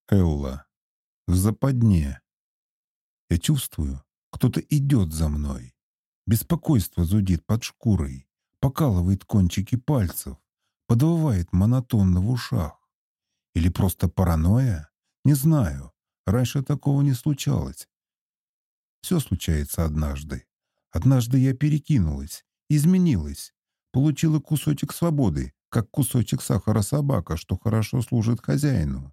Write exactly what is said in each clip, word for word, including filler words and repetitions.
Элла. В западне. Я чувствую, кто-то идет за мной. Беспокойство зудит под шкурой, покалывает кончики пальцев, подвывает монотонно в ушах. Или просто паранойя? Не знаю. Раньше такого не случалось. Все случается однажды. Однажды я перекинулась, изменилась, получила кусочек свободы, как кусочек сахара собака, что хорошо служит хозяину.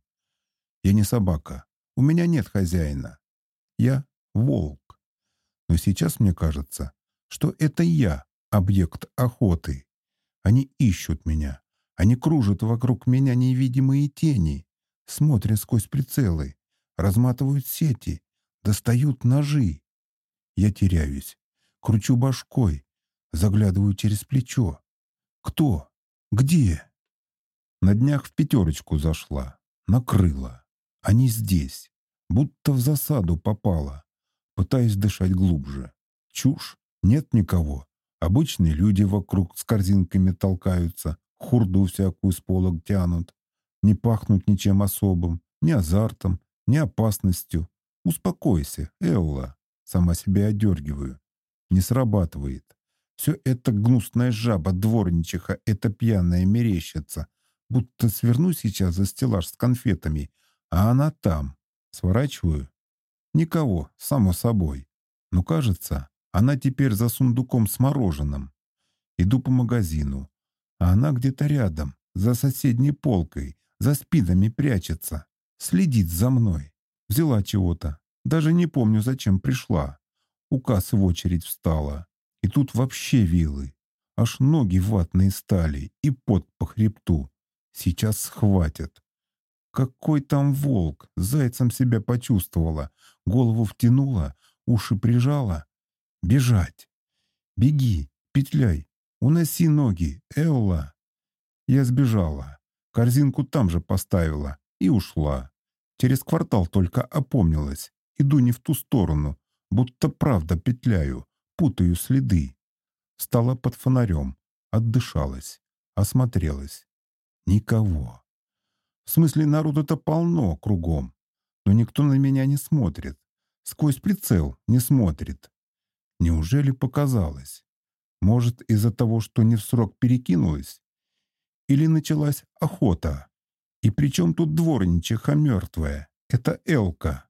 Я не собака. У меня нет хозяина. Я волк. Но сейчас мне кажется, что это я объект охоты. Они ищут меня. Они кружат вокруг меня невидимые тени, смотрят сквозь прицелы, разматывают сети, достают ножи. Я теряюсь, кручу башкой, заглядываю через плечо. Кто? Где? На днях в пятерочку зашла, накрыла. Они здесь, будто в засаду попала. Пытаюсь дышать глубже. Чушь, нет никого. Обычные люди вокруг с корзинками толкаются, хурду всякую с полок тянут. Не пахнут ничем особым, ни азартом, ни опасностью. Успокойся, Элла. Сама себя одергиваю. Не срабатывает. Все это гнусная жаба, дворничиха, это пьяная мерещица. Будто сверну сейчас за стеллаж с конфетами, а она там. Сворачиваю. Никого, само собой. Но кажется, она теперь за сундуком с мороженым. Иду по магазину, а она где-то рядом, за соседней полкой, за спинами прячется. Следит за мной. Взяла чего-то. Даже не помню, зачем пришла. У кассы в очередь встала. И тут вообще вилы. Аж ноги ватные стали и пот по хребту. Сейчас схватят. Какой там волк? Зайцем себя почувствовала. Голову втянула, уши прижала. Бежать. Беги, петляй, уноси ноги, Элла. Я сбежала. Корзинку там же поставила и ушла. Через квартал только опомнилась. Иду не в ту сторону, будто правда петляю, путаю следы. Стала под фонарем, отдышалась, осмотрелась. Никого. В смысле, народу-то полно кругом, но никто на меня не смотрит. Сквозь прицел не смотрит. Неужели показалось? Может, из-за того, что не в срок перекинулась? Или началась охота? И при чем тут дворничиха мертвая? Это Элка.